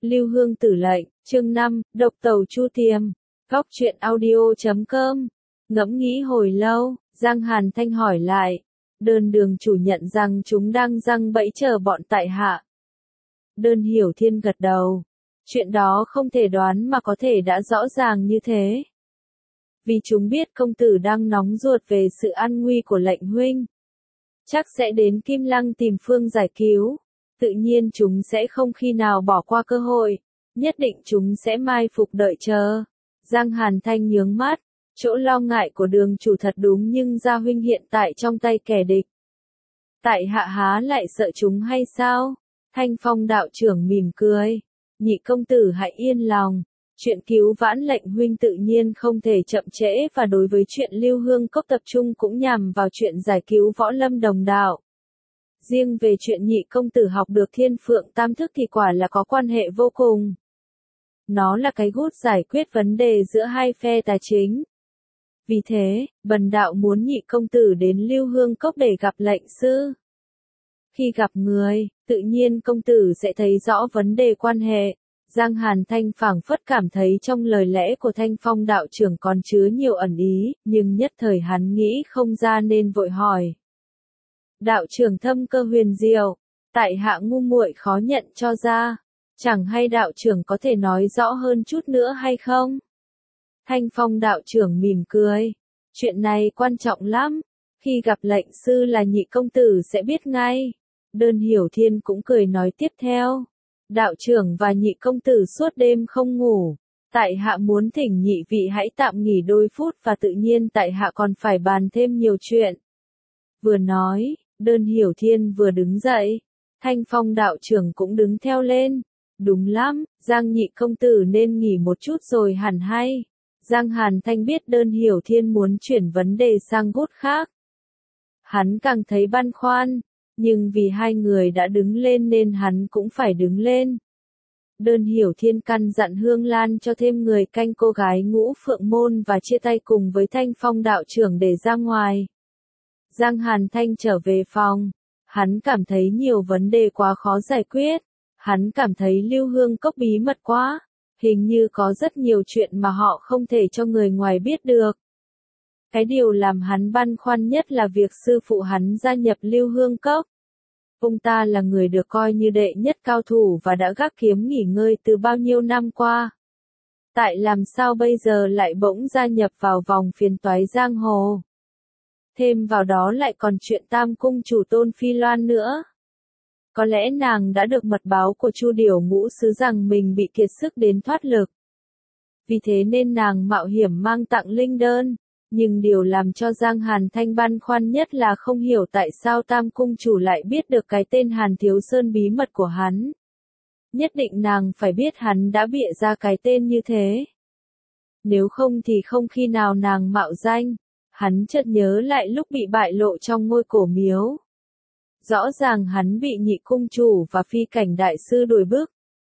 Lưu Hương Tử lệnh, chương 5, độc tàu Chu Tiềm. Góc truyện audio.com. Ngẫm nghĩ hồi lâu, Giang Hàn Thanh hỏi lại. Đơn đường chủ nhận rằng chúng đang giăng bẫy chờ bọn tại hạ. Đơn Hiểu Thiên gật đầu. Chuyện đó không thể đoán mà có thể đã rõ ràng như thế. Vì chúng biết công tử đang nóng ruột về sự an nguy của lệnh huynh. Chắc sẽ đến Kim Lăng tìm phương giải cứu. Tự nhiên chúng sẽ không khi nào bỏ qua cơ hội. Nhất định chúng sẽ mai phục đợi chờ. Giang Hàn Thanh nhướng mắt. Chỗ lo ngại của đường chủ thật đúng, nhưng gia huynh hiện tại trong tay kẻ địch. Tại hạ há lại sợ chúng hay sao? Thanh Phong đạo trưởng mỉm cười. Nhị công tử hãy yên lòng. Chuyện cứu vãn lệnh huynh tự nhiên không thể chậm trễ, và đối với chuyện Lưu Hương Cốc tập trung cũng nhằm vào chuyện giải cứu Võ Lâm đồng đạo. Riêng về chuyện nhị công tử học được Thiên Phượng Tam Thức thì quả là có quan hệ vô cùng. Nó là cái gút giải quyết vấn đề giữa hai phe tài chính. Vì thế, bần đạo muốn nhị công tử đến Lưu Hương Cốc để gặp lệnh sư. Khi gặp người, tự nhiên công tử sẽ thấy rõ vấn đề quan hệ. Giang Hàn Thanh phảng phất cảm thấy trong lời lẽ của Thanh Phong đạo trưởng còn chứa nhiều ẩn ý, nhưng nhất thời hắn nghĩ không ra nên vội hỏi. Đạo trưởng thâm cơ huyền diệu, tại hạ ngu muội khó nhận cho ra. Chẳng hay đạo trưởng có thể nói rõ hơn chút nữa hay không? Thanh Phong đạo trưởng mỉm cười. Chuyện này quan trọng lắm. Khi gặp lệnh sư là nhị công tử sẽ biết ngay. Đơn Hiểu Thiên cũng cười nói tiếp theo. Đạo trưởng và nhị công tử suốt đêm không ngủ. Tại hạ muốn thỉnh nhị vị hãy tạm nghỉ đôi phút, và tự nhiên tại hạ còn phải bàn thêm nhiều chuyện. Vừa nói, Đơn Hiểu Thiên vừa đứng dậy. Thanh Phong đạo trưởng cũng đứng theo lên. Đúng lắm, Giang nhị công tử nên nghỉ một chút rồi hẳn hay. Giang Hàn Thanh biết Đơn Hiểu Thiên muốn chuyển vấn đề sang gút khác. Hắn càng thấy băn khoăn, nhưng vì hai người đã đứng lên nên hắn cũng phải đứng lên. Đơn Hiểu Thiên căn dặn Hương Lan cho thêm người canh cô gái Ngũ Phượng Môn và chia tay cùng với Thanh Phong đạo trưởng để ra ngoài. Giang Hàn Thanh trở về phòng. Hắn cảm thấy nhiều vấn đề quá khó giải quyết. Hắn cảm thấy Lưu Hương Cốc bí mật quá. Hình như có rất nhiều chuyện mà họ không thể cho người ngoài biết được. Cái điều làm hắn băn khoăn nhất là việc sư phụ hắn gia nhập Lưu Hương Cốc. Ông ta là người được coi như đệ nhất cao thủ và đã gác kiếm nghỉ ngơi từ bao nhiêu năm qua. Tại làm sao bây giờ lại bỗng gia nhập vào vòng phiền toái giang hồ. Thêm vào đó lại còn chuyện Tam Cung chủ Tôn Phi Loan nữa. Có lẽ nàng đã được mật báo của Chu Điểu Ngũ Sứ rằng mình bị kiệt sức đến thoát lực. Vì thế nên nàng mạo hiểm mang tặng linh đơn. Nhưng điều làm cho Giang Hàn Thanh băn khoăn nhất là không hiểu tại sao Tam Cung chủ lại biết được cái tên Hàn Thiếu Sơn bí mật của hắn. Nhất định nàng phải biết hắn đã bịa ra cái tên như thế. Nếu không thì không khi nào nàng mạo danh. Hắn chợt nhớ lại lúc bị bại lộ trong ngôi cổ miếu. Rõ ràng hắn bị nhị cung chủ và phi cảnh đại sư đuổi bước.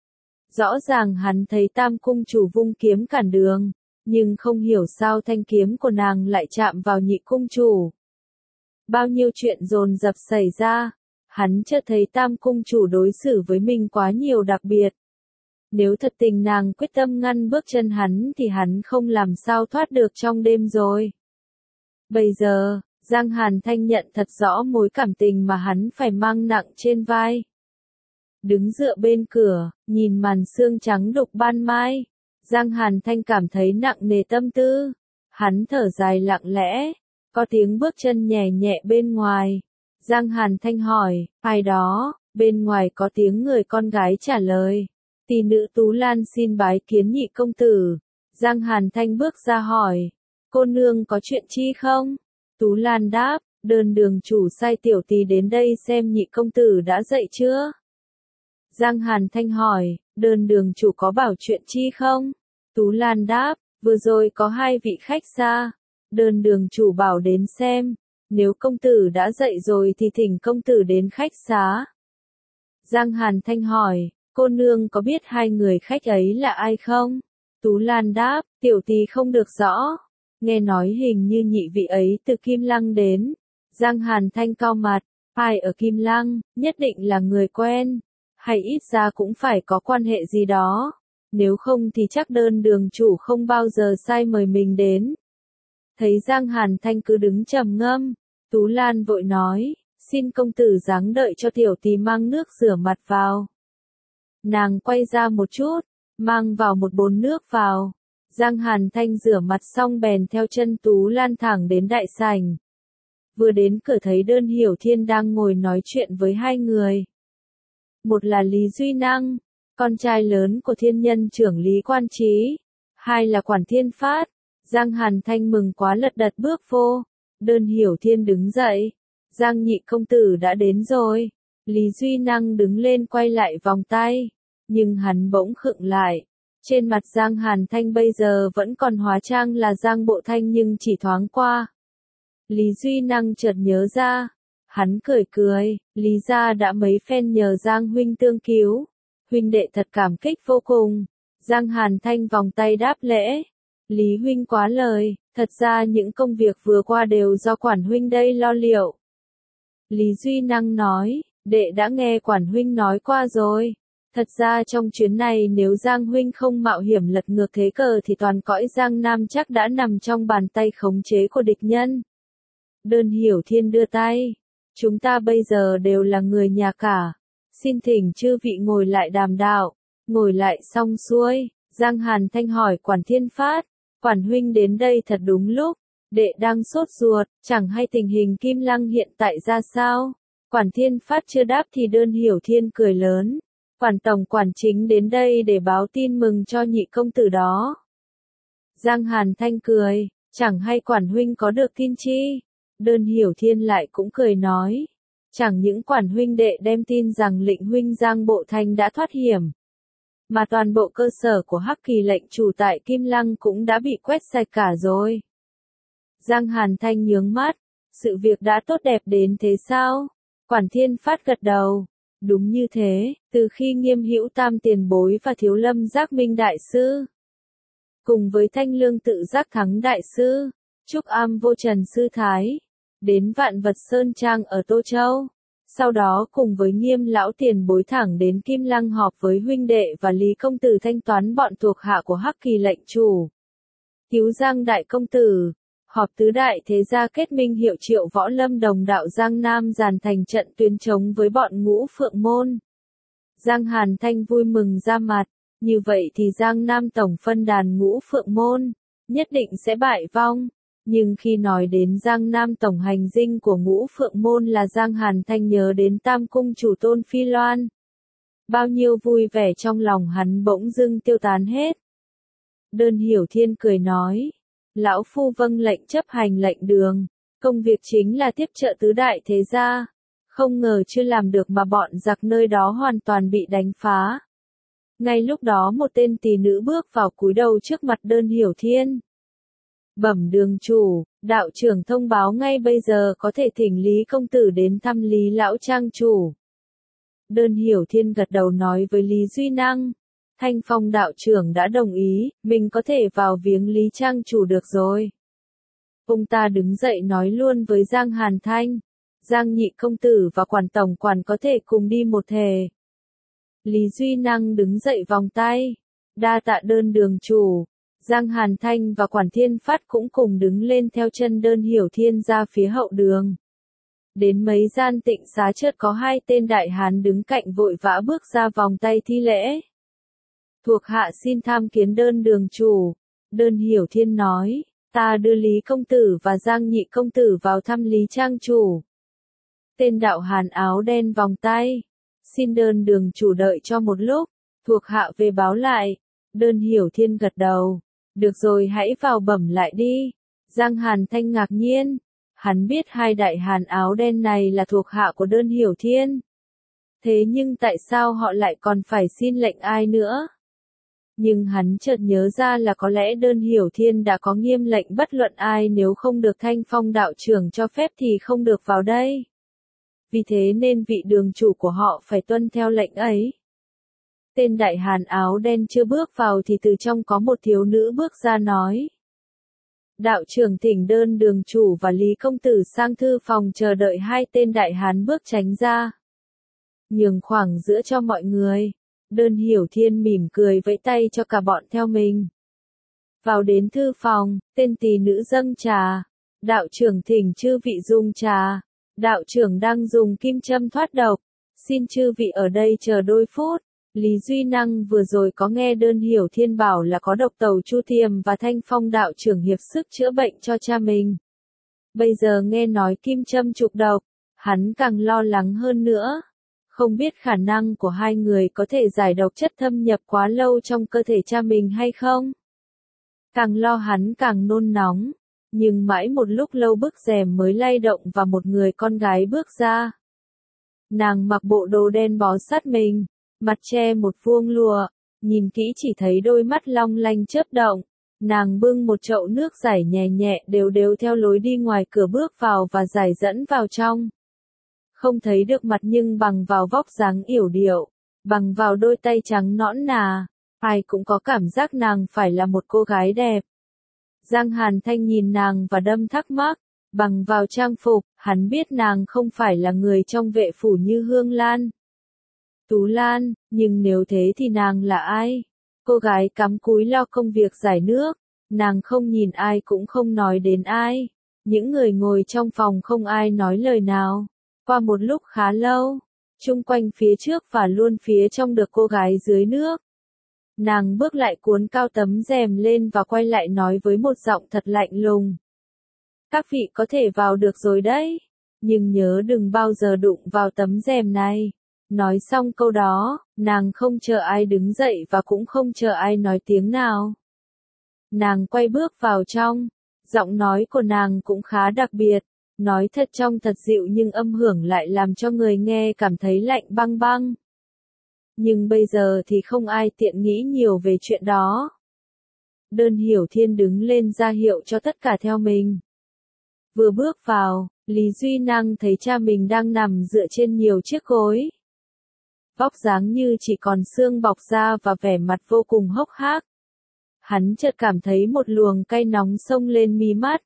Rõ ràng hắn thấy Tam Cung chủ vung kiếm cản đường. Nhưng không hiểu sao thanh kiếm của nàng lại chạm vào nhị cung chủ. Bao nhiêu chuyện dồn dập xảy ra. Hắn chợt thấy Tam Cung chủ đối xử với mình quá nhiều đặc biệt. Nếu thật tình nàng quyết tâm ngăn bước chân hắn thì hắn không làm sao thoát được trong đêm rồi. Bây giờ, Giang Hàn Thanh nhận thật rõ mối cảm tình mà hắn phải mang nặng trên vai. Đứng dựa bên cửa, nhìn màn sương trắng đục ban mai. Giang Hàn Thanh cảm thấy nặng nề tâm tư. Hắn thở dài lặng lẽ. Có tiếng bước chân nhẹ nhẹ bên ngoài. Giang Hàn Thanh hỏi, ai đó? Bên ngoài có tiếng người con gái trả lời. Tỷ nữ Tú Lan xin bái kiến nhị công tử. Giang Hàn Thanh bước ra hỏi. Cô nương có chuyện chi không? Tú Lan đáp, Đơn đường chủ sai tiểu tỷ đến đây xem nhị công tử đã dậy chưa? Giang Hàn Thanh hỏi, Đơn đường chủ có bảo chuyện chi không? Tú Lan đáp, vừa rồi có hai vị khách xa. Đơn đường chủ bảo đến xem. Nếu công tử đã dậy rồi thì thỉnh công tử đến khách xá. Giang Hàn Thanh hỏi, cô nương có biết hai người khách ấy là ai không? Tú Lan đáp, tiểu tỷ không được rõ. Nghe nói hình như nhị vị ấy từ Kim Lăng đến. Giang Hàn Thanh cau mặt, ai ở Kim Lăng, nhất định là người quen. hay ít ra cũng phải có quan hệ gì đó. Nếu không thì chắc đơn đường chủ không bao giờ sai mời mình đến. Thấy Giang Hàn Thanh cứ đứng trầm ngâm, Tú Lan vội nói, xin công tử giáng đợi cho tiểu tỳ mang nước rửa mặt vào. Nàng quay ra một chút, mang vào một bồn nước vào. Giang Hàn Thanh rửa mặt xong bèn theo chân Tú Lan thẳng đến đại sảnh. Vừa đến cửa thấy Đơn Hiểu Thiên đang ngồi nói chuyện với hai người. Một là Lý Duy Năng, con trai lớn của thiên nhân trưởng Lý Quan Trí. Hai là Quản Thiên Phát. Giang Hàn Thanh mừng quá lật đật bước vô. Đơn Hiểu Thiên đứng dậy. Giang nhị công tử đã đến rồi. Lý Duy Năng đứng lên quay lại vòng tay. Nhưng hắn bỗng khựng lại. Trên mặt Giang Hàn Thanh bây giờ vẫn còn hóa trang là Giang Bộ Thanh nhưng chỉ thoáng qua. Lý Duy Năng chợt nhớ ra. Hắn cười cười, Lý gia đã mấy phen nhờ Giang huynh tương cứu. Huynh đệ thật cảm kích vô cùng. Giang Hàn Thanh vòng tay đáp lễ. Lý huynh quá lời, thật ra những công việc vừa qua đều do quản huynh đây lo liệu. Lý Duy Năng nói, đệ đã nghe quản huynh nói qua rồi. Thật ra trong chuyến này nếu Giang huynh không mạo hiểm lật ngược thế cờ thì toàn cõi Giang Nam chắc đã nằm trong bàn tay khống chế của địch nhân. Đơn Hiểu Thiên đưa tay. Chúng ta bây giờ đều là người nhà cả. Xin thỉnh chư vị ngồi lại đàm đạo. Ngồi lại xong xuôi, Giang Hàn Thanh hỏi Quản Thiên Phát. Quản huynh đến đây thật đúng lúc. Đệ đang sốt ruột, chẳng hay tình hình Kim Lăng hiện tại ra sao. Quản Thiên Phát chưa đáp thì Đơn Hiểu Thiên cười lớn. Quản tổng quản chính đến đây để báo tin mừng cho nhị công tử đó. Giang Hàn Thanh cười, chẳng hay quản huynh có được tin chi. Đơn Hiểu Thiên lại cũng cười nói. Chẳng những quản huynh đệ đem tin rằng lệnh huynh Giang Bộ Thanh đã thoát hiểm. Mà toàn bộ cơ sở của Hắc Kỳ lệnh chủ tại Kim Lăng cũng đã bị quét sạch cả rồi. Giang Hàn Thanh nhướng mắt. Sự việc đã tốt đẹp đến thế sao? Quản Thiên Phát gật đầu. Đúng như thế, từ khi Nghiêm Hữu Tam tiền bối và Thiếu Lâm Giác Minh đại sư, cùng với Thanh Lương Tự Giác Thắng đại sư, Trúc Am Vô Trần sư thái, đến Vạn Vật Sơn Trang ở Tô Châu, sau đó cùng với Nghiêm lão tiền bối thẳng đến Kim Lăng họp với huynh đệ và Lý công tử thanh toán bọn thuộc hạ của Hắc Kỳ lệnh chủ. Cứu Giang đại công tử, họp tứ đại thế gia kết minh hiệu Triệu Võ Lâm đồng đạo Giang Nam dàn thành trận tuyến chống với bọn Ngũ Phượng Môn. Giang Hàn Thanh vui mừng ra mặt, như vậy thì Giang Nam tổng phân đàn Ngũ Phượng Môn, nhất định sẽ bại vong. Nhưng khi nói đến Giang Nam tổng hành dinh của Ngũ Phượng Môn là Giang Hàn Thanh nhớ đến Tam Cung chủ Tôn Phi Loan. Bao nhiêu vui vẻ trong lòng hắn bỗng dưng tiêu tán hết. Đơn Hiểu Thiên cười nói. Lão phu vâng lệnh chấp hành lệnh đường, công việc chính là tiếp trợ tứ đại thế gia, không ngờ chưa làm được mà bọn giặc nơi đó hoàn toàn bị đánh phá. Ngay lúc đó một tên tỳ nữ bước vào cúi đầu trước mặt Đơn Hiểu Thiên. Bẩm đường chủ, đạo trưởng thông báo ngay bây giờ có thể thỉnh Lý công tử đến thăm Lý lão trang chủ. Đơn Hiểu Thiên gật đầu nói với Lý Duy Năng. Thanh Phong đạo trưởng đã đồng ý, mình có thể vào viếng Lý Trang chủ được rồi. Ông ta đứng dậy nói luôn với Giang Hàn Thanh. Giang nhị công tử và quản tổng quản có thể cùng đi một thể. Lý Duy Năng đứng dậy vòng tay. Đa tạ Đơn đường chủ. Giang Hàn Thanh và Quản Thiên Phát cũng cùng đứng lên theo chân Đơn Hiểu Thiên ra phía hậu đường. Đến mấy gian tịnh xá chợt có hai tên đại hán đứng cạnh vội vã bước ra vòng tay thi lễ. Thuộc hạ xin tham kiến Đơn đường chủ. Đơn Hiểu Thiên nói, ta đưa Lý công tử và Giang nhị công tử vào thăm Lý trang chủ. Tên đạo hán áo đen vòng tay. Xin Đơn đường chủ đợi cho một lúc, thuộc hạ về báo lại. Đơn Hiểu Thiên gật đầu. Được rồi hãy vào bẩm lại đi. Giang Hàn Thanh ngạc nhiên. Hắn biết hai đại hán áo đen này là thuộc hạ của Đơn Hiểu Thiên. Thế nhưng tại sao họ lại còn phải xin lệnh ai nữa? Nhưng hắn chợt nhớ ra là có lẽ Đơn Hiểu Thiên đã có nghiêm lệnh bất luận ai nếu không được Thanh Phong đạo trưởng cho phép thì không được vào đây. Vì thế nên vị đường chủ của họ phải tuân theo lệnh ấy. Tên đại hán áo đen chưa bước vào thì từ trong có một thiếu nữ bước ra nói. Đạo trưởng thỉnh Đơn đường chủ và Lý công tử sang thư phòng chờ đợi. Hai tên đại hán bước tránh ra. nhường khoảng giữa cho mọi người. Đơn Hiểu Thiên mỉm cười vẫy tay cho cả bọn theo mình. Vào đến thư phòng, tên tỳ nữ dâng trà. Đạo trưởng thỉnh chư vị dùng trà. Đạo trưởng đang dùng kim châm thoát độc. Xin chư vị ở đây chờ đôi phút. Lý Duy Năng vừa rồi có nghe Đơn Hiểu Thiên bảo là có độc tẩu Chu Thiềm và Thanh Phong đạo trưởng hiệp sức chữa bệnh cho cha mình. Bây giờ nghe nói kim châm trục độc, hắn càng lo lắng hơn nữa. Không biết khả năng của hai người có thể giải độc chất thâm nhập quá lâu trong cơ thể cha mình hay không? Càng lo hắn càng nôn nóng, nhưng mãi một lúc lâu bức rèm mới lay động và một người con gái bước ra. Nàng mặc bộ đồ đen bó sát mình, mặt che một vuông lụa, nhìn kỹ chỉ thấy đôi mắt long lanh chớp động. Nàng bưng một chậu nước giải nhẹ nhẹ đều đều theo lối đi ngoài cửa bước vào và giải dẫn vào trong. Không thấy được mặt nhưng bằng vào vóc dáng yểu điệu, bằng vào đôi tay trắng nõn nà, ai cũng có cảm giác nàng phải là một cô gái đẹp. Giang Hàn Thanh nhìn nàng và đâm thắc mắc, bằng vào trang phục, hắn biết nàng không phải là người trong vệ phủ như Hương Lan, Tú Lan, nhưng nếu thế thì nàng là ai? Cô gái cắm cúi lo công việc giải nước, nàng không nhìn ai cũng không nói đến ai. Những người ngồi trong phòng không ai nói lời nào. Qua một lúc khá lâu, chung quanh phía trước và luôn phía trong được cô gái dưới nước. Nàng bước lại cuốn cao tấm rèm lên và quay lại nói với một giọng thật lạnh lùng. Các vị có thể vào được rồi đấy, nhưng nhớ đừng bao giờ đụng vào tấm rèm này. Nói xong câu đó, nàng không chờ ai đứng dậy và cũng không chờ ai nói tiếng nào. Nàng quay bước vào trong, giọng nói của nàng cũng khá đặc biệt, nói thật trong thật dịu nhưng âm hưởng lại làm cho người nghe cảm thấy lạnh băng băng. Nhưng bây giờ thì không ai tiện nghĩ nhiều về chuyện đó. Đơn Hiểu Thiên đứng lên ra hiệu cho tất cả theo mình. Vừa bước vào, Lý Duy Năng thấy cha mình đang nằm dựa trên nhiều chiếc gối. Vóc dáng như chỉ còn xương bọc da và vẻ mặt vô cùng hốc hác. Hắn chợt cảm thấy một luồng cay nóng xông lên mí mắt.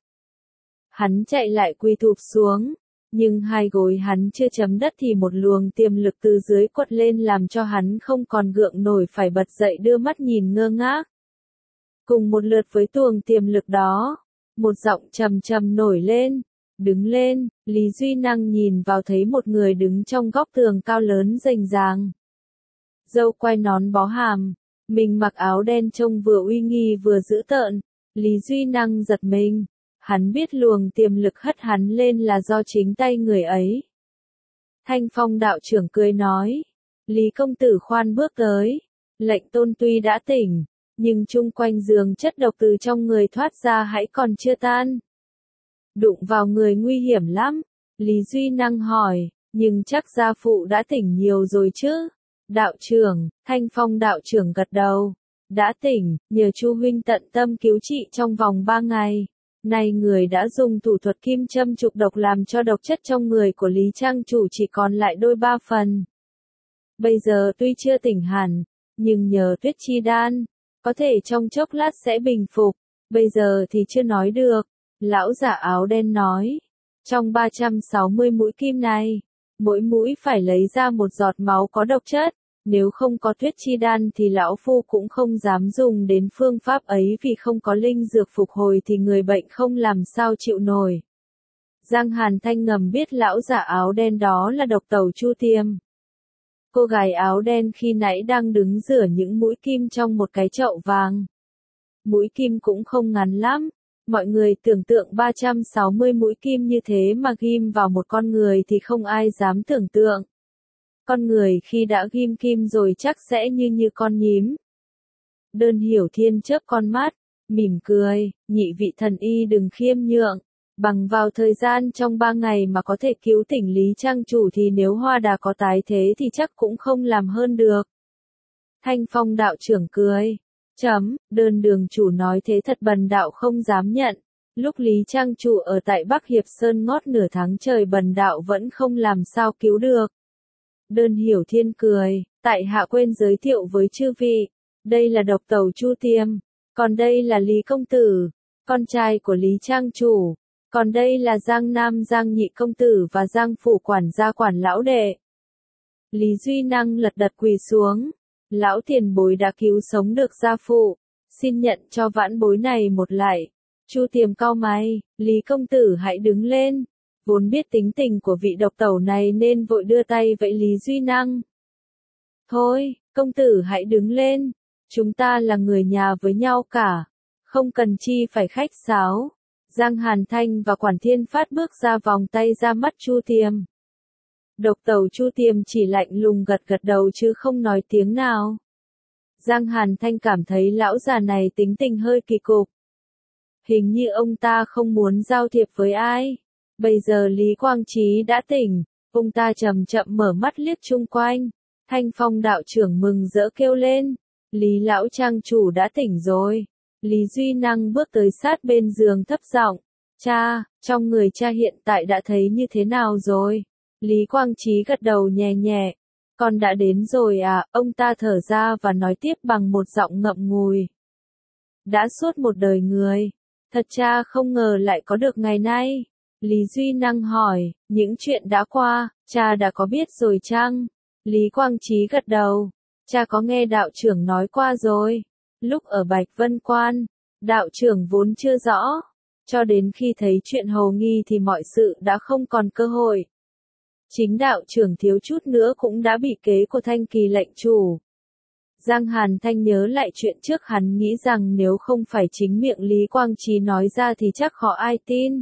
Hắn chạy lại quỳ thụp xuống, nhưng hai gối hắn chưa chấm đất thì một luồng tiềm lực từ dưới quật lên làm cho hắn không còn gượng nổi phải bật dậy đưa mắt nhìn ngơ ngác. Cùng một lượt với tuồng tiềm lực đó, một giọng trầm trầm nổi lên. Đứng lên, Lý Duy Năng nhìn vào thấy một người đứng trong góc tường cao lớn rành ràng. Râu quai nón bó hàm, mình mặc áo đen trông vừa uy nghi vừa dữ tợn. Lý Duy Năng giật mình, hắn biết luồng tiềm lực hất hắn lên là do chính tay người ấy. Thanh Phong đạo trưởng cười nói, Lý công tử khoan bước tới, lệnh tôn tuy đã tỉnh, nhưng chung quanh giường chất độc từ trong người thoát ra hãy còn chưa tan. Đụng vào người nguy hiểm lắm, Lý Duy Năng hỏi, nhưng chắc gia phụ đã tỉnh nhiều rồi chứ? Đạo trưởng, Thanh Phong đạo trưởng gật đầu, đã tỉnh, nhờ Chu huynh tận tâm cứu trị trong vòng 3 ngày. Nay người đã dùng thủ thuật kim châm trục độc làm cho độc chất trong người của Lý Trang chủ chỉ còn lại đôi 3 phần. Bây giờ tuy chưa tỉnh hẳn, nhưng nhờ Tuyết Chi Đan, có thể trong chốc lát sẽ bình phục, bây giờ thì chưa nói được. Lão giả áo đen nói, trong 360 mũi kim này, mỗi mũi phải lấy ra một giọt máu có độc chất, nếu không có Tuyết Chi Đan thì lão phu cũng không dám dùng đến phương pháp ấy vì không có linh dược phục hồi thì người bệnh không làm sao chịu nổi. Giang Hàn Thanh ngầm biết lão giả áo đen đó là độc tẩu Chu Thiềm. Cô gái áo đen khi nãy đang đứng rửa những mũi kim trong một cái chậu vàng. Mũi kim cũng không ngắn lắm. Mọi người tưởng tượng 360 mũi kim như thế mà ghim vào một con người thì không ai dám tưởng tượng. Con người khi đã ghim kim rồi chắc sẽ như con nhím. Đơn Hiểu Thiên chớp con mắt, mỉm cười, nhị vị thần y đừng khiêm nhượng. Bằng vào thời gian trong 3 ngày mà có thể cứu tỉnh Lý Trang chủ thì nếu Hoa Đà có tái thế thì chắc cũng không làm hơn được. Thanh Phong đạo trưởng cười. Đơn đường chủ nói thế thật bần đạo không dám nhận. Lúc Lý Trang chủ ở tại Bắc Hiệp Sơn ngót nửa tháng trời bần đạo vẫn không làm sao cứu được. Đơn Hiểu Thiên cười, tại hạ quên giới thiệu với chư vị. Đây là độc tẩu Chu Thiềm. Còn đây là Lý Công Tử, con trai của Lý Trang chủ. Còn đây là Giang Nam Giang Nhị Công Tử và Giang Phủ quản gia quản lão đệ. Lý Duy Năng lật đật quỳ xuống. Lão tiền bối đã cứu sống được gia phụ, xin nhận cho vãn bối này một lạy. Chu Tiềm cau mày, Lý công tử hãy đứng lên. Vốn biết tính tình của vị độc tẩu này nên vội đưa tay vẫy Lý Duy Năng. Thôi, công tử hãy đứng lên. Chúng ta là người nhà với nhau cả. Không cần chi phải khách sáo. Giang Hàn Thanh và Quản Thiên Phát bước ra vòng tay ra mắt Chu Tiềm. Độc tẩu Chu Tiềm chỉ lạnh lùng gật gật đầu chứ không nói tiếng nào. Giang Hàn Thanh cảm thấy lão già này tính tình hơi kỳ cục. Hình như ông ta không muốn giao thiệp với ai. Bây giờ Lý Quang Chí đã tỉnh, ông ta chậm chậm mở mắt liếc chung quanh. Thanh Phong đạo trưởng mừng rỡ kêu lên. Lý lão trang chủ đã tỉnh rồi. Lý Duy Năng bước tới sát bên giường thấp giọng. Cha, trong người cha hiện tại đã thấy như thế nào rồi? Lý Quang Chí gật đầu nhẹ nhẹ. Con đã đến rồi à, ông ta thở ra và nói tiếp bằng một giọng ngậm ngùi. Đã suốt một đời người. Thật cha không ngờ lại có được ngày nay. Lý Duy Năng hỏi, những chuyện đã qua, cha đã có biết rồi chăng? Lý Quang Chí gật đầu. Cha có nghe đạo trưởng nói qua rồi. Lúc ở Bạch Vân Quan, đạo trưởng vốn chưa rõ. Cho đến khi thấy chuyện hồ nghi thì mọi sự đã không còn cơ hội. Chính đạo trưởng thiếu chút nữa cũng đã bị kế của Thanh Kỳ lệnh chủ. Giang Hàn Thanh nhớ lại chuyện trước, hắn nghĩ rằng nếu không phải chính miệng Lý Quang Chí nói ra thì chắc khó ai tin.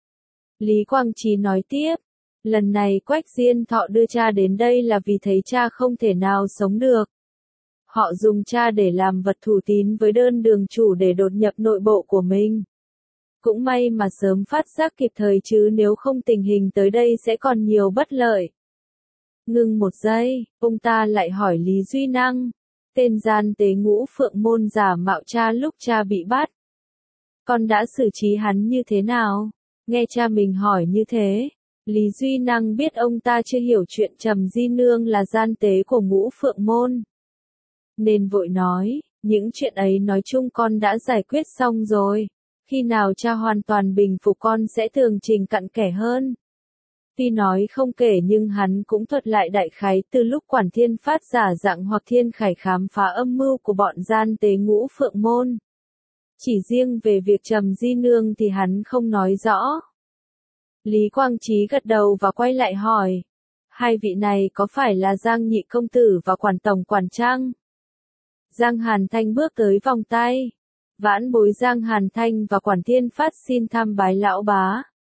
Lý Quang Chí nói tiếp, lần này Quách Diên Thọ đưa cha đến đây là vì thấy cha không thể nào sống được. Họ dùng cha để làm vật thủ tín với đơn đường chủ để đột nhập nội bộ của mình. Cũng may mà sớm phát giác kịp thời chứ nếu không tình hình tới đây sẽ còn nhiều bất lợi. Ngừng một giây, ông ta lại hỏi Lý Duy Năng. Tên gian tế Ngũ Phượng Môn giả mạo cha lúc cha bị bắt. Con đã xử trí hắn như thế nào? Nghe cha mình hỏi như thế, Lý Duy Năng biết ông ta chưa hiểu chuyện Trầm Di Nương là gian tế của Ngũ Phượng Môn. Nên vội nói, những chuyện ấy nói chung con đã giải quyết xong rồi. Khi nào cha hoàn toàn bình phục con sẽ tường trình cặn kẽ hơn. Tuy nói không kể nhưng hắn cũng thuật lại đại khái từ lúc Quản Thiên Phát giả dạng hoặc Thiên Khải khám phá âm mưu của bọn gian tế Ngũ Phượng Môn. Chỉ riêng về việc Trầm Di Nương thì hắn không nói rõ. Lý Quang Chí gật đầu và quay lại hỏi. Hai vị này có phải là Giang Nhị Công Tử và Quản Tổng Quản Trang? Giang Hàn Thanh bước tới vòng tay. Vãn bối Giang Hàn Thanh và Quản Thiên Phát xin thăm bái lão bá.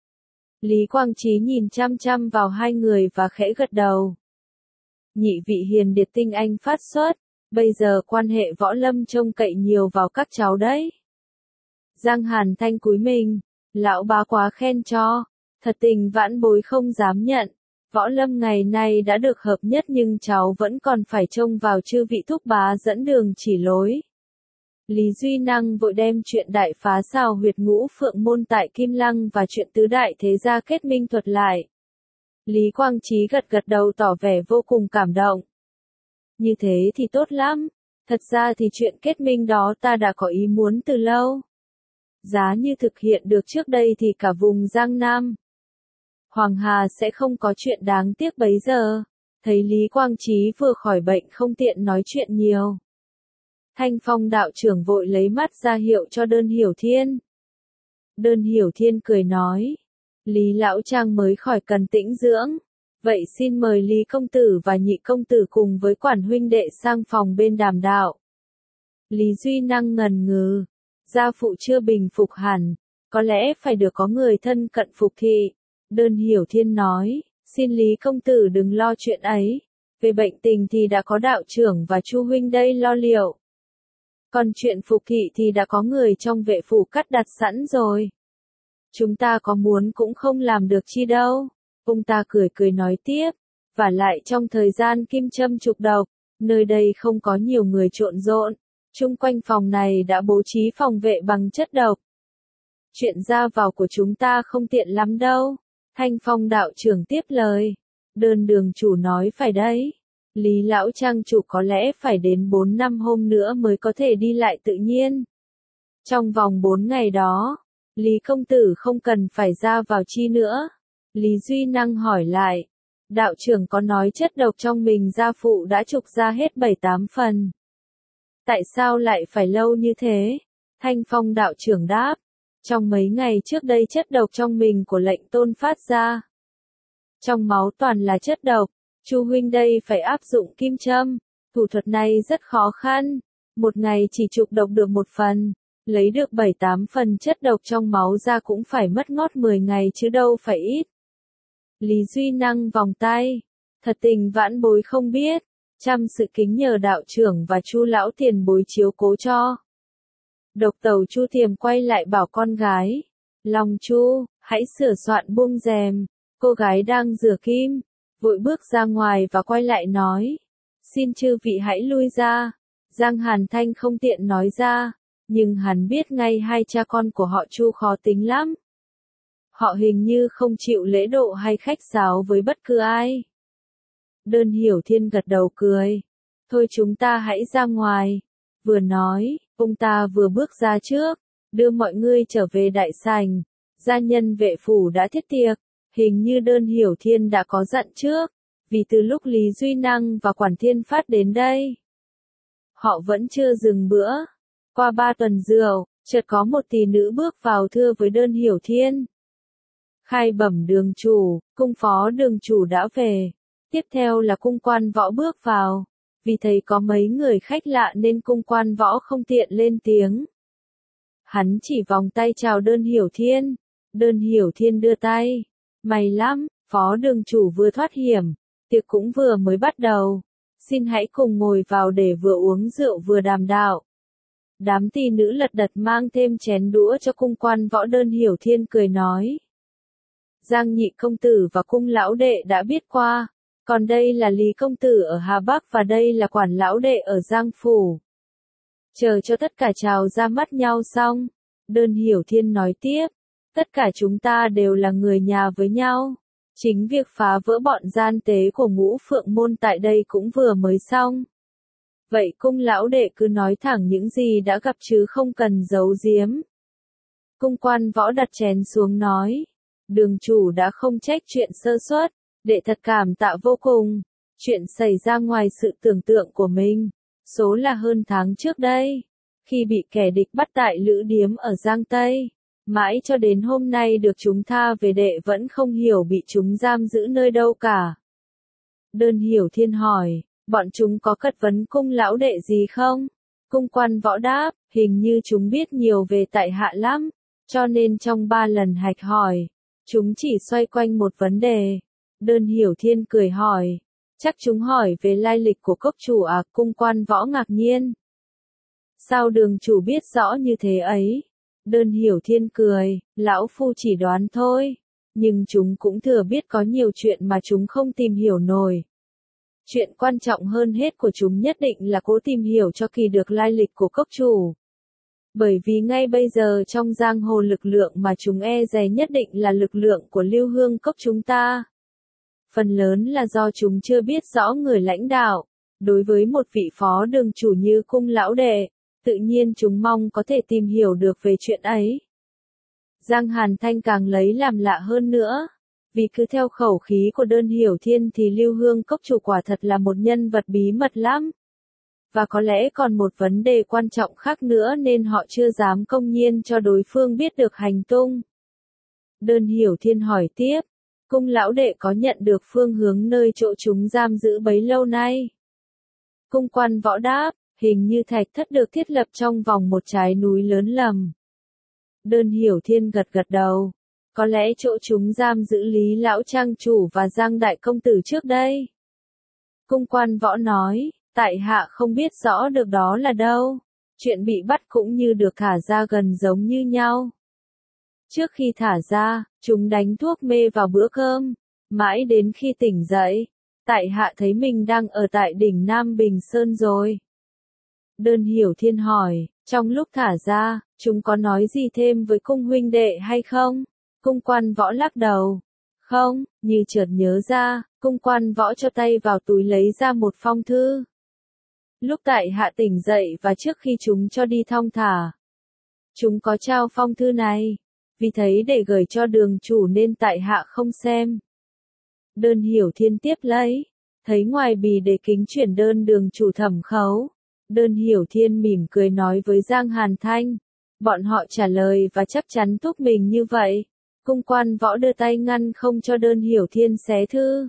Lý Quang Chí nhìn chăm chăm vào hai người và khẽ gật đầu. Nhị vị hiền điệt tinh anh phát xuất, bây giờ quan hệ võ lâm trông cậy nhiều vào các cháu đấy. Giang Hàn Thanh cúi mình, lão bá quá khen cho, thật tình vãn bối không dám nhận. Võ lâm ngày nay đã được hợp nhất nhưng cháu vẫn còn phải trông vào chư vị thúc bá dẫn đường chỉ lối. Lý Duy Năng vội đem chuyện đại phá xào huyệt Ngũ Phượng Môn tại Kim Lăng và chuyện tứ đại thế gia kết minh thuật lại. Lý Quang Chí gật gật đầu tỏ vẻ vô cùng cảm động. Như thế thì tốt lắm, thật ra thì chuyện kết minh đó ta đã có ý muốn từ lâu. Giá như thực hiện được trước đây thì cả vùng Giang Nam Hoàng Hà sẽ không có chuyện đáng tiếc bấy giờ. Thấy Lý Quang Chí vừa khỏi bệnh không tiện nói chuyện nhiều. Thanh Phong đạo trưởng vội lấy mắt ra hiệu cho Đơn Hiểu Thiên. Đơn Hiểu Thiên cười nói. Lý lão trang mới khỏi cần tĩnh dưỡng. Vậy xin mời Lý công tử và Nhị công tử cùng với Quản huynh đệ sang phòng bên đàm đạo. Lý Duy Năng ngần ngừ. Gia phụ chưa bình phục hẳn. Có lẽ phải được có người thân cận phục thị. Đơn Hiểu Thiên nói. Xin Lý công tử đừng lo chuyện ấy. Về bệnh tình thì đã có đạo trưởng và Chu huynh đây lo liệu. Còn chuyện phục thị thì đã có người trong vệ phủ cắt đặt sẵn rồi. Chúng ta có muốn cũng không làm được chi đâu. Ông ta cười cười nói tiếp. Và lại trong thời gian kim châm trục độc, nơi đây không có nhiều người trộn rộn. Chung quanh phòng này đã bố trí phòng vệ bằng chất độc. Chuyện ra vào của chúng ta không tiện lắm đâu. Thanh Phong đạo trưởng tiếp lời. Đơn đường chủ nói phải đấy. Lý lão trang chủ có lẽ phải đến 4 năm hôm nữa mới có thể đi lại tự nhiên. Trong vòng 4 ngày đó, Lý công tử không cần phải ra vào chi nữa. Lý Duy Năng hỏi lại. Đạo trưởng có nói chất độc trong mình gia phụ đã trục ra hết 7-8 phần. Tại sao lại phải lâu như thế? Thanh Phong đạo trưởng đáp. Trong mấy ngày trước đây chất độc trong mình của lệnh tôn phát ra. Trong máu toàn là chất độc, Chu huynh đây phải áp dụng kim châm. Thủ thuật này rất khó khăn. Một ngày chỉ trục độc được 1 phần. Lấy được 7-8 phần chất độc trong máu ra cũng phải mất ngót 10 ngày chứ đâu phải ít. Lý Duy Năng vòng tay. Thật tình vãn bối không biết. Trăm sự kính nhờ đạo trưởng và Chu lão tiền bối chiếu cố cho. Độc Tẩu Chu Tiềm quay lại bảo con gái. Long Chu, hãy sửa soạn buông rèm. Cô gái đang rửa kim. Vội bước ra ngoài và quay lại nói. Xin chư vị hãy lui ra. Giang Hàn Thanh không tiện nói ra. Nhưng hắn biết ngay hai cha con của họ Chu khó tính lắm. Họ hình như không chịu lễ độ hay khách sáo với bất cứ ai. Đơn Hiểu Thiên gật đầu cười. Thôi chúng ta hãy ra ngoài. Vừa nói, ông ta vừa bước ra trước, đưa mọi người trở về đại sảnh. Gia nhân vệ phủ đã thiết tiệc, hình như Đơn Hiểu Thiên đã có dặn trước, vì từ lúc Lý Duy Năng và Quản Thiên Phát đến đây, họ vẫn chưa dừng bữa. Qua 3 tuần rượu, chợt có một tỷ nữ bước vào thưa với Đơn Hiểu Thiên. Khai bẩm đường chủ, cung phó đường chủ đã về. Tiếp theo là cung quan võ bước vào. Vì thấy có mấy người khách lạ nên cung quan võ không tiện lên tiếng. Hắn chỉ vòng tay chào Đơn Hiểu Thiên. Đơn Hiểu Thiên đưa tay. May lắm, phó đường chủ vừa thoát hiểm. Tiệc cũng vừa mới bắt đầu. Xin hãy cùng ngồi vào để vừa uống rượu vừa đàm đạo. Đám tỷ nữ lật đật mang thêm chén đũa cho cung quan võ. Đơn Hiểu Thiên cười nói. Giang nhị công tử và cung lão đệ đã biết qua. Còn đây là Lý công tử ở Hà Bắc và đây là Quản lão đệ ở Giang Phủ. Chờ cho tất cả chào ra mắt nhau xong. Đơn Hiểu Thiên nói tiếp. Tất cả chúng ta đều là người nhà với nhau. Chính việc phá vỡ bọn gian tế của Ngũ Phượng Môn tại đây cũng vừa mới xong. Vậy cung lão đệ cứ nói thẳng những gì đã gặp chứ không cần giấu giếm. Cung quan võ đặt chén xuống nói. Đường chủ đã không trách chuyện sơ suất, đệ thật cảm tạ vô cùng. Chuyện xảy ra ngoài sự tưởng tượng của mình. Số là hơn tháng trước đây, khi bị kẻ địch bắt tại lữ điếm ở Giang Tây. Mãi cho đến hôm nay được chúng tha về đệ vẫn không hiểu bị chúng giam giữ nơi đâu cả. Đơn Hiểu Thiên hỏi, bọn chúng có cật vấn cung lão đệ gì không? Cung quan võ đáp, hình như chúng biết nhiều về tại hạ lắm, cho nên trong 3 lần hạch hỏi, chúng chỉ xoay quanh một vấn đề. Đơn Hiểu Thiên cười hỏi, chắc chúng hỏi về lai lịch của cốc chủ à? Cung quan võ ngạc nhiên. Sao đường chủ biết rõ như thế ấy? Đơn Hiểu Thiên cười, lão phu chỉ đoán thôi, nhưng chúng cũng thừa biết có nhiều chuyện mà chúng không tìm hiểu nổi. Chuyện quan trọng hơn hết của chúng nhất định là cố tìm hiểu cho kỳ được lai lịch của cốc chủ. Bởi vì ngay bây giờ trong giang hồ lực lượng mà chúng e dè nhất định là lực lượng của Lưu Hương Cốc chúng ta. Phần lớn là do chúng chưa biết rõ người lãnh đạo. Đối với một vị phó đường chủ như cung lão đệ, tự nhiên chúng mong có thể tìm hiểu được về chuyện ấy. Giang Hàn Thanh càng lấy làm lạ hơn nữa. Vì cứ theo khẩu khí của Đơn Hiểu Thiên thì Lưu Hương Cốc chủ quả thật là một nhân vật bí mật lắm. Và có lẽ còn một vấn đề quan trọng khác nữa nên họ chưa dám công nhiên cho đối phương biết được hành tung. Đơn Hiểu Thiên hỏi tiếp, cung lão đệ có nhận được phương hướng nơi chỗ chúng giam giữ bấy lâu nay? Cung quan võ đáp, hình như thạch thất được thiết lập trong vòng một trái núi lớn lầm. Đơn Hiểu Thiên gật gật đầu. Có lẽ chỗ chúng giam giữ Lý lão trang chủ và Giang đại công tử trước đây. Cung quan võ nói, tại hạ không biết rõ được đó là đâu. Chuyện bị bắt cũng như được thả ra gần giống như nhau. Trước khi thả ra, chúng đánh thuốc mê vào bữa cơm. Mãi đến khi tỉnh dậy, tại hạ thấy mình đang ở tại đỉnh Nam Bình Sơn rồi. Đơn Hiểu Thiên hỏi, trong lúc thả ra, chúng có nói gì thêm với cung huynh đệ hay không? Cung quan võ lắc đầu. Không, như chợt nhớ ra, cung quan võ cho tay vào túi lấy ra một phong thư. Lúc tại hạ tỉnh dậy và trước khi chúng cho đi thong thả, chúng có trao phong thư này. Vì thấy để gửi cho đường chủ nên tại hạ không xem. Đơn Hiểu Thiên tiếp lấy, thấy ngoài bì để kính chuyển đơn đường chủ thẩm khấu. Đơn Hiểu Thiên mỉm cười nói với Giang Hàn Thanh. Bọn họ trả lời và chắc chắn thúc mình như vậy. Cung quan võ đưa tay ngăn không cho Đơn Hiểu Thiên xé thư.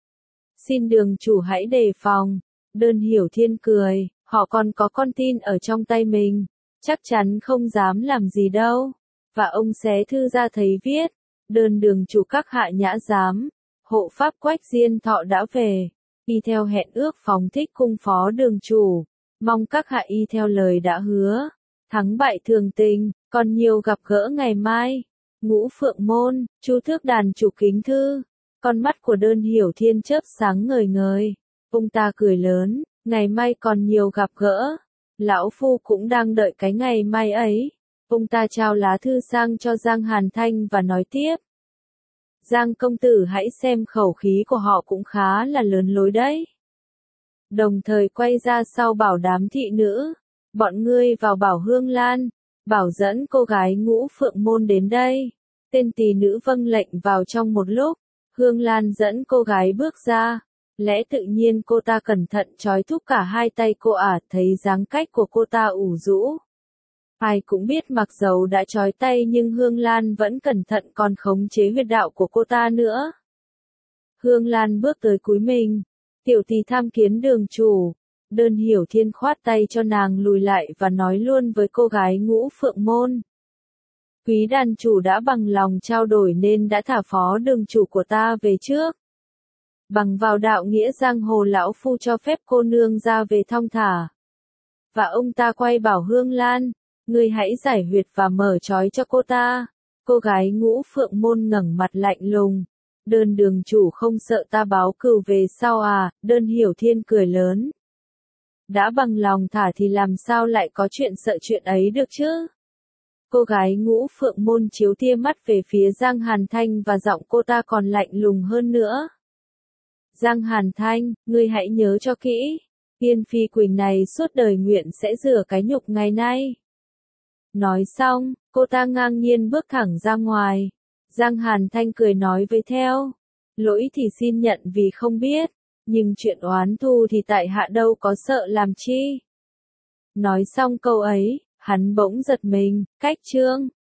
Xin đường chủ hãy đề phòng. Đơn Hiểu Thiên cười, họ còn có con tin ở trong tay mình. Chắc chắn không dám làm gì đâu. Và ông xé thư ra thấy viết. Đơn đường chủ các hạ nhã giám. Hộ pháp Quách Diên Thọ đã về. Y theo hẹn ước phóng thích cung phó đường chủ. Mong các hạ y theo lời đã hứa. Thắng bại thường tình, còn nhiều gặp gỡ ngày mai. Ngũ Phượng Môn, Chu Thước Đàn chủ kính thư. Con mắt của Đơn Hiểu Thiên chớp sáng ngời ngời. Ông ta cười lớn, ngày mai còn nhiều gặp gỡ. Lão Phu cũng đang đợi cái ngày mai ấy. Ông ta trao lá thư sang cho Giang Hàn Thanh và nói tiếp. Giang công tử hãy xem khẩu khí của họ cũng khá là lớn lối đấy. Đồng thời quay ra sau bảo đám thị nữ. Bọn ngươi vào bảo Hương Lan. Bảo dẫn cô gái Ngũ Phượng Môn đến đây. Tên tỳ nữ vâng lệnh vào trong một lúc. Hương Lan dẫn cô gái bước ra. Lẽ tự nhiên cô ta cẩn thận trói thúc cả hai tay cô thấy dáng cách của cô ta ủ rũ. Ai cũng biết mặc dầu đã trói tay nhưng Hương Lan vẫn cẩn thận còn khống chế huyệt đạo của cô ta nữa. Hương Lan bước tới cúi mình. Tiểu tỳ tham kiến đường chủ. Đơn Hiểu Thiên khoát tay cho nàng lùi lại và nói luôn với cô gái Ngũ Phượng Môn. Quý đàn chủ đã bằng lòng trao đổi nên đã thả phó đường chủ của ta về trước. Bằng vào đạo nghĩa giang hồ lão phu cho phép cô nương ra về thong thả. Và ông ta quay bảo Hương Lan, ngươi hãy giải huyệt và mở trói cho cô ta. Cô gái Ngũ Phượng Môn ngẩng mặt lạnh lùng. Đơn đường chủ không sợ ta báo cừu về sau à? Đơn Hiểu Thiên cười lớn. Đã bằng lòng thả thì làm sao lại có chuyện sợ chuyện ấy được chứ? Cô gái Ngũ Phượng Môn chiếu tia mắt về phía Giang Hàn Thanh và giọng cô ta còn lạnh lùng hơn nữa. Giang Hàn Thanh, ngươi hãy nhớ cho kỹ. Tiên Phi Quỳnh này suốt đời nguyện sẽ rửa cái nhục ngày nay. Nói xong, cô ta ngang nhiên bước thẳng ra ngoài. Giang Hàn Thanh cười nói với theo. Lỗi thì xin nhận vì không biết. Nhưng chuyện oán thù thì tại hạ đâu có sợ làm chi. Nói xong câu ấy, hắn bỗng giật mình, cách chương.